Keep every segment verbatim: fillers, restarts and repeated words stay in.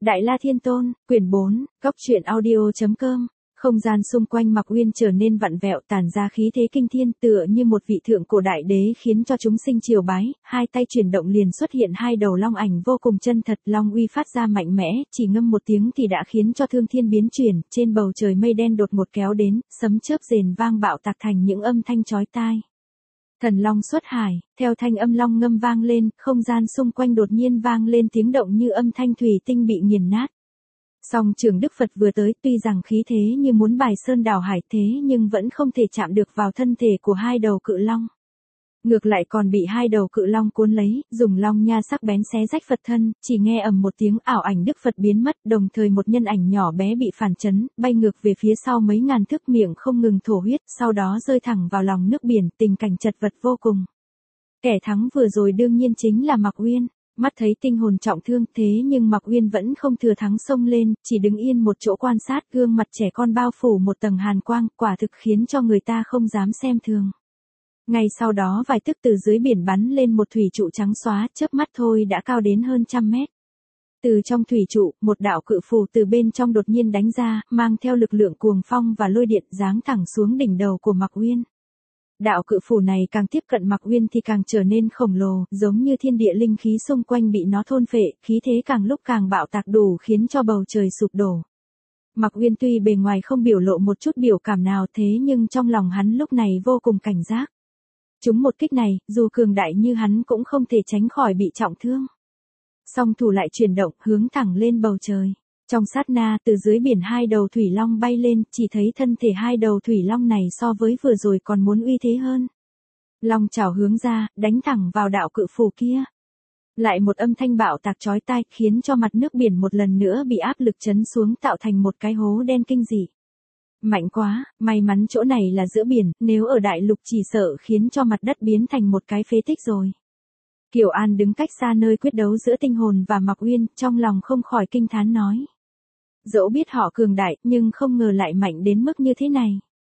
Đại La Thiên Tôn, quyển bốn, góc truyện audio chấm com. Không gian xung quanh Mạc Uyên trở nên vặn vẹo, tản ra khí thế kinh thiên, tựa như một vị thượng cổ đại đế, khiến cho chúng sinh triều bái. Hai tay chuyển động liền xuất hiện hai đầu long ảnh vô cùng chân thật, long uy phát ra mạnh mẽ, chỉ ngâm một tiếng thì đã khiến cho thương thiên biến chuyển. Trên bầu trời mây đen đột ngột kéo đến, sấm chớp rền vang bạo tạc thành những âm thanh chói tai. Thần long xuất hải, theo thanh âm long ngâm vang lên, không gian xung quanh đột nhiên vang lên tiếng động như âm thanh thủy tinh bị nghiền nát. Song Trường Đức Phật vừa tới, tuy rằng khí thế như muốn bài sơn đảo hải thế nhưng vẫn không thể chạm được vào thân thể của hai đầu cự long. Ngược lại còn bị hai đầu cự long cuốn lấy, dùng long nha sắc bén xé rách Phật thân, chỉ nghe ầm một tiếng, ảo ảnh Đức Phật biến mất, đồng thời một nhân ảnh nhỏ bé bị phản chấn, bay ngược về phía sau mấy ngàn thước, miệng không ngừng thổ huyết, sau đó rơi thẳng vào lòng nước biển, tình cảnh chật vật vô cùng. Kẻ thắng vừa rồi đương nhiên chính là Mạc Uyên. Mắt thấy tinh hồn trọng thương, thế nhưng Mạc Uyên vẫn không thừa thắng xông lên, chỉ đứng yên một chỗ quan sát, gương mặt trẻ con bao phủ một tầng hàn quang, quả thực khiến cho người ta không dám xem thường. Ngay sau đó vài tức từ dưới biển bắn lên một thủy trụ trắng xóa, chớp mắt thôi đã cao đến hơn trăm mét. Từ trong thủy trụ, một đạo cự phù từ bên trong đột nhiên đánh ra, mang theo lực lượng cuồng phong và lôi điện, giáng thẳng xuống đỉnh đầu của Mạc Uyên. Đạo cự phù này càng tiếp cận Mạc Uyên thì càng trở nên khổng lồ, giống như thiên địa linh khí xung quanh bị nó thôn phệ, khí thế càng lúc càng bạo tạc, đủ khiến cho bầu trời sụp đổ. Mạc Uyên tuy bề ngoài không biểu lộ một chút biểu cảm nào, thế nhưng trong lòng hắn lúc này vô cùng cảnh giác. Chúng một kích này, dù cường đại như hắn cũng không thể tránh khỏi bị trọng thương. Song thủ lại chuyển động, hướng thẳng lên bầu trời. Trong sát na, từ dưới biển hai đầu thủy long bay lên, chỉ thấy thân thể hai đầu thủy long này so với vừa rồi còn muốn uy thế hơn. Long chảo hướng ra, đánh thẳng vào đạo cự phù kia. Lại một âm thanh bạo tạc chói tai, khiến cho mặt nước biển một lần nữa bị áp lực chấn xuống, tạo thành một cái hố đen kinh dị. Mạnh quá, may mắn chỗ này là giữa biển, nếu ở đại lục chỉ sợ khiến cho mặt đất biến thành một cái phế tích rồi. Kiều An đứng cách xa nơi quyết đấu giữa tinh hồn và Mạc Uyên, trong lòng không khỏi kinh thán nói. Dẫu biết họ cường đại, nhưng không ngờ lại mạnh đến mức như thế này.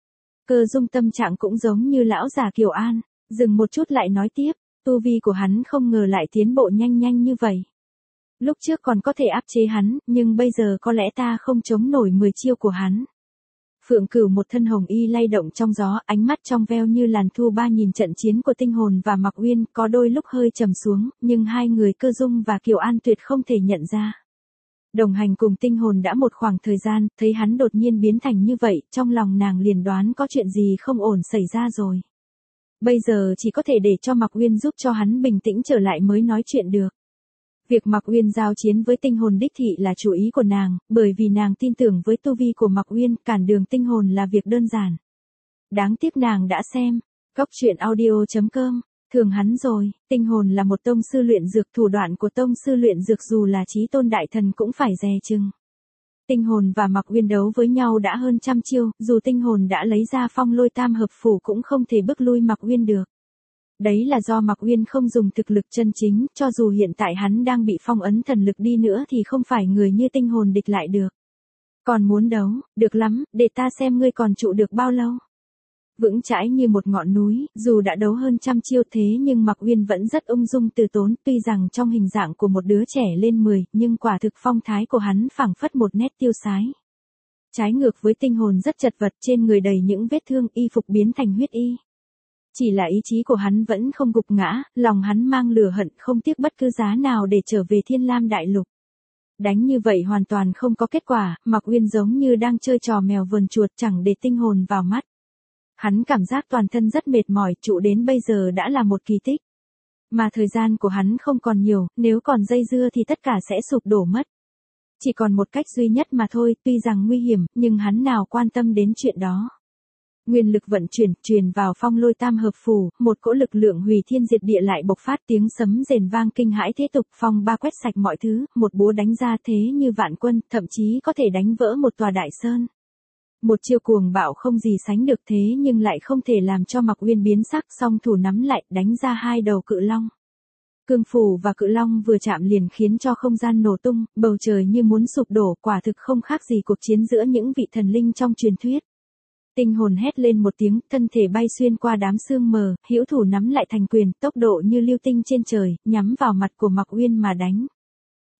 Cơ Dung tâm trạng cũng giống như lão già Kiều An, dừng một chút lại nói tiếp, tu vi của hắn không ngờ lại tiến bộ nhanh nhanh như vậy. Lúc trước còn có thể áp chế hắn, nhưng bây giờ có lẽ ta không chống nổi mười chiêu của hắn. Phượng Cửu một thân hồng y lay động trong gió, ánh mắt trong veo như làn thu ba nhìn trận chiến của tinh hồn và Mạc Uyên, có đôi lúc hơi trầm xuống, nhưng hai người Cơ Dung và Kiều An tuyệt không thể nhận ra. Đồng hành cùng tinh hồn đã một khoảng thời gian, thấy hắn đột nhiên biến thành như vậy, trong lòng nàng liền đoán có chuyện gì không ổn xảy ra rồi. Bây giờ chỉ có thể để cho Mạc Uyên giúp cho hắn bình tĩnh trở lại mới nói chuyện được. Việc Mạc Uyên giao chiến với tinh hồn đích thị là chủ ý của nàng, bởi vì nàng tin tưởng với tu vi của Mạc Uyên, cản đường tinh hồn là việc đơn giản. Đáng tiếc nàng đã xem, góc truyện audio chấm com. Thường hắn rồi, tinh hồn là một tông sư luyện dược, thủ đoạn của tông sư luyện dược dù là chí tôn đại thần cũng phải dè chừng. Tinh hồn và Mạc Uyên đấu với nhau đã hơn trăm chiêu, dù tinh hồn đã lấy ra phong lôi tam hợp phủ cũng không thể bức lui Mạc Uyên được. Đấy là do Mạc Uyên không dùng thực lực chân chính, cho dù hiện tại hắn đang bị phong ấn thần lực đi nữa thì không phải người như tinh hồn địch lại được. Còn muốn đấu, được lắm, để ta xem ngươi còn trụ được bao lâu. Vững chãi như một ngọn núi, dù đã đấu hơn trăm chiêu thế nhưng Mạc Uyên vẫn rất ung dung từ tốn, tuy rằng trong hình dạng của một đứa trẻ lên mười, nhưng quả thực phong thái của hắn phảng phất một nét tiêu sái. Trái ngược với tinh hồn rất chật vật, trên người đầy những vết thương, y phục biến thành huyết y. Chỉ là ý chí của hắn vẫn không gục ngã, lòng hắn mang lửa hận, không tiếc bất cứ giá nào để trở về Thiên Lam Đại Lục. Đánh như vậy hoàn toàn không có kết quả, Mạc Uyên giống như đang chơi trò mèo vờn chuột, chẳng để tinh hồn vào mắt. Hắn cảm giác toàn thân rất mệt mỏi, trụ đến bây giờ đã là một kỳ tích. Mà thời gian của hắn không còn nhiều, nếu còn dây dưa thì tất cả sẽ sụp đổ mất. Chỉ còn một cách duy nhất mà thôi, tuy rằng nguy hiểm, nhưng hắn nào quan tâm đến chuyện đó. Nguyên lực vận chuyển, truyền vào phong lôi tam hợp phù, một cỗ lực lượng hủy thiên diệt địa lại bộc phát, tiếng sấm rền vang kinh hãi thế tục, phong ba quét sạch mọi thứ, một búa đánh ra thế như vạn quân, thậm chí có thể đánh vỡ một tòa đại sơn. Một chiêu cuồng bạo không gì sánh được, thế nhưng lại không thể làm cho Mạc Uyên biến sắc, song thủ nắm lại, đánh ra hai đầu cự long. Cương phù và cự long vừa chạm liền khiến cho không gian nổ tung, bầu trời như muốn sụp đổ, quả thực không khác gì cuộc chiến giữa những vị thần linh trong truyền thuyết. Tinh hồn hét lên một tiếng, thân thể bay xuyên qua đám sương mờ, hữu thủ nắm lại thành quyền, tốc độ như lưu tinh trên trời, nhắm vào mặt của Mạc Uyên mà đánh.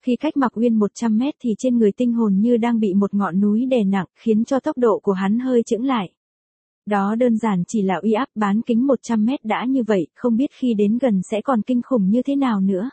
Khi cách Mạc Uyên một trăm mét thì trên người tinh hồn như đang bị một ngọn núi đè nặng, khiến cho tốc độ của hắn hơi chững lại. Đó đơn giản chỉ là uy áp bán kính một trăm mét đã như vậy, không biết khi đến gần sẽ còn kinh khủng như thế nào nữa.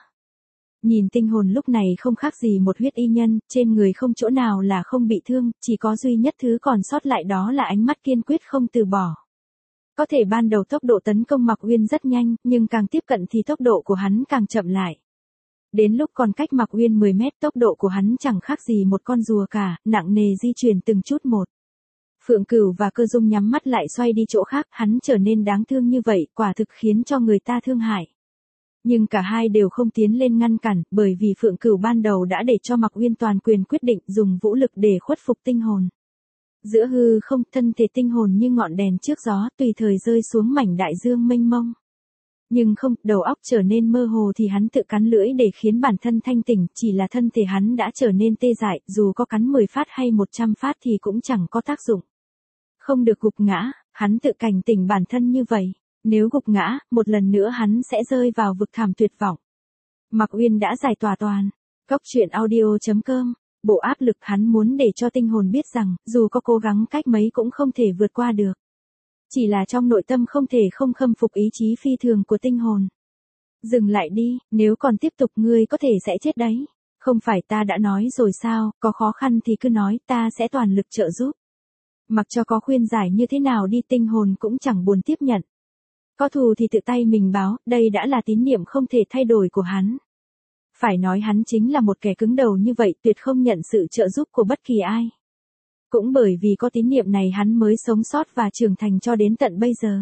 Nhìn tinh hồn lúc này không khác gì một huyết y nhân, trên người không chỗ nào là không bị thương, chỉ có duy nhất thứ còn sót lại đó là ánh mắt kiên quyết không từ bỏ. Có thể ban đầu tốc độ tấn công Mạc Uyên rất nhanh, nhưng càng tiếp cận thì tốc độ của hắn càng chậm lại. Đến lúc còn cách Mạc Uyên mười mét, tốc độ của hắn chẳng khác gì một con rùa cả, nặng nề di chuyển từng chút một. Phượng Cửu và Cơ Dung nhắm mắt lại xoay đi chỗ khác, hắn trở nên đáng thương như vậy, quả thực khiến cho người ta thương hại. Nhưng cả hai đều không tiến lên ngăn cản, bởi vì Phượng Cửu ban đầu đã để cho Mạc Uyên toàn quyền quyết định dùng vũ lực để khuất phục tinh hồn. Giữa hư không, thân thể tinh hồn như ngọn đèn trước gió, tùy thời rơi xuống mảnh đại dương mênh mông. Nhưng không, đầu óc trở nên mơ hồ thì hắn tự cắn lưỡi để khiến bản thân thanh tỉnh, chỉ là thân thể hắn đã trở nên tê dại, dù có cắn mười phát hay một trăm phát thì cũng chẳng có tác dụng. Không được gục ngã, hắn tự cảnh tỉnh bản thân như vậy. Nếu gục ngã, một lần nữa hắn sẽ rơi vào vực thẳm tuyệt vọng. Mạc Uyên đã giải tỏa toàn. Cốc truyện audio chấm com. Bộ áp lực hắn muốn để cho tinh hồn biết rằng, dù có cố gắng cách mấy cũng không thể vượt qua được. Chỉ là trong nội tâm không thể không khâm phục ý chí phi thường của tinh hồn. Dừng lại đi, nếu còn tiếp tục ngươi có thể sẽ chết đấy. Không phải ta đã nói rồi sao, có khó khăn thì cứ nói, ta sẽ toàn lực trợ giúp. Mặc cho có khuyên giải như thế nào đi, tinh hồn cũng chẳng buồn tiếp nhận. Có thù thì tự tay mình báo, đây đã là tín niệm không thể thay đổi của hắn. Phải nói hắn chính là một kẻ cứng đầu như vậy, tuyệt không nhận sự trợ giúp của bất kỳ ai. Cũng bởi vì có tín niệm này hắn mới sống sót và trưởng thành cho đến tận bây giờ.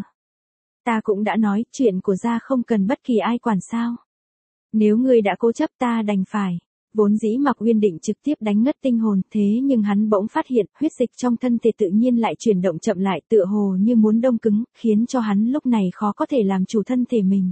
Ta cũng đã nói, chuyện của gia không cần bất kỳ ai quản sao. Nếu ngươi đã cố chấp ta đành phải. Vốn dĩ Mạc Uyên định trực tiếp đánh ngất tinh hồn, thế nhưng hắn bỗng phát hiện huyết dịch trong thân thể tự nhiên lại chuyển động chậm lại, tựa hồ như muốn đông cứng, khiến cho hắn lúc này khó có thể làm chủ thân thể mình.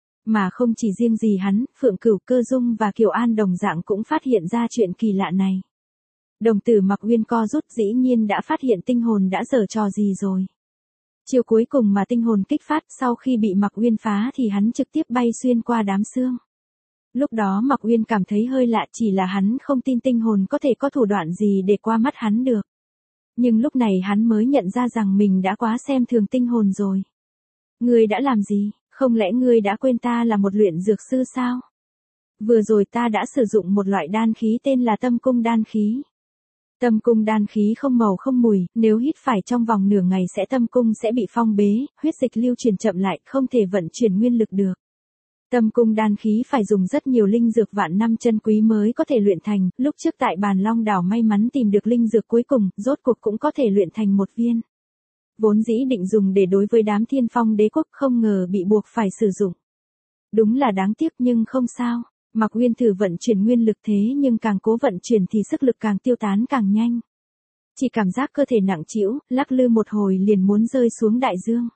Mà không chỉ riêng gì hắn, Phượng Cửu, Cơ Dung và Kiều An đồng dạng cũng phát hiện ra chuyện kỳ lạ này. Đồng tử Mạc Uyên co rút, dĩ nhiên đã phát hiện tinh hồn đã giở trò gì rồi. Chiều cuối cùng mà tinh hồn kích phát, sau khi bị Mạc Uyên phá thì hắn trực tiếp bay xuyên qua đám xương. Lúc đó Mạc Uyên cảm thấy hơi lạ, chỉ là hắn không tin tinh hồn có thể có thủ đoạn gì để qua mắt hắn được. Nhưng lúc này hắn mới nhận ra rằng mình đã quá xem thường tinh hồn rồi. Ngươi đã làm gì, không lẽ ngươi đã quên ta là một luyện dược sư sao? Vừa rồi ta đã sử dụng một loại đan khí tên là tâm cung đan khí. Tâm cung đan khí không màu không mùi, nếu hít phải trong vòng nửa ngày sẽ tâm cung sẽ bị phong bế, huyết dịch lưu truyền chậm lại, không thể vận chuyển nguyên lực được. Tâm cung đan khí phải dùng rất nhiều linh dược vạn năm chân quý mới có thể luyện thành, lúc trước tại Bàn Long đảo may mắn tìm được linh dược cuối cùng, rốt cuộc cũng có thể luyện thành một viên. Vốn dĩ định dùng để đối với đám Thiên Phong đế quốc, không ngờ bị buộc phải sử dụng. Đúng là đáng tiếc nhưng không sao, Mạc Uyên thử vận chuyển nguyên lực thế nhưng càng cố vận chuyển thì sức lực càng tiêu tán càng nhanh. Chỉ cảm giác cơ thể nặng trĩu, lắc lư một hồi liền muốn rơi xuống đại dương.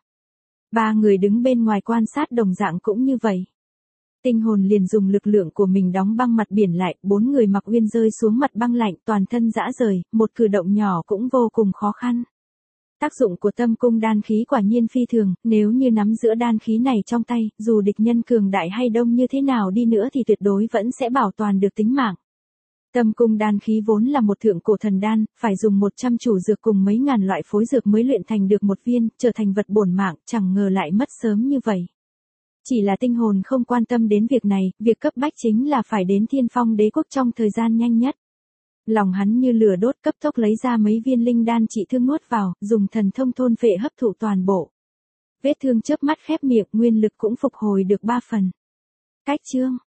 Ba người đứng bên ngoài quan sát đồng dạng cũng như vậy. Tinh hồn liền dùng lực lượng của mình đóng băng mặt biển lại, bốn người Mạc Uyên rơi xuống mặt băng lạnh, toàn thân rã rời, một cử động nhỏ cũng vô cùng khó khăn. Tác dụng của tâm cung đan khí quả nhiên phi thường, nếu như nắm giữ đan khí này trong tay, dù địch nhân cường đại hay đông như thế nào đi nữa thì tuyệt đối vẫn sẽ bảo toàn được tính mạng. Tâm cung đan khí vốn là một thượng cổ thần đan, phải dùng một trăm chủ dược cùng mấy ngàn loại phối dược mới luyện thành được một viên, trở thành vật bổn mạng, chẳng ngờ lại mất sớm như vậy. Chỉ là tinh hồn không quan tâm đến việc này, việc cấp bách chính là phải đến Thiên Phong đế quốc trong thời gian nhanh nhất. Lòng hắn như lửa đốt, cấp tốc lấy ra mấy viên linh đan trị thương nuốt vào, dùng thần thông thôn phệ hấp thụ toàn bộ. Vết thương chớp mắt khép miệng, nguyên lực cũng phục hồi được ba phần. Cách chương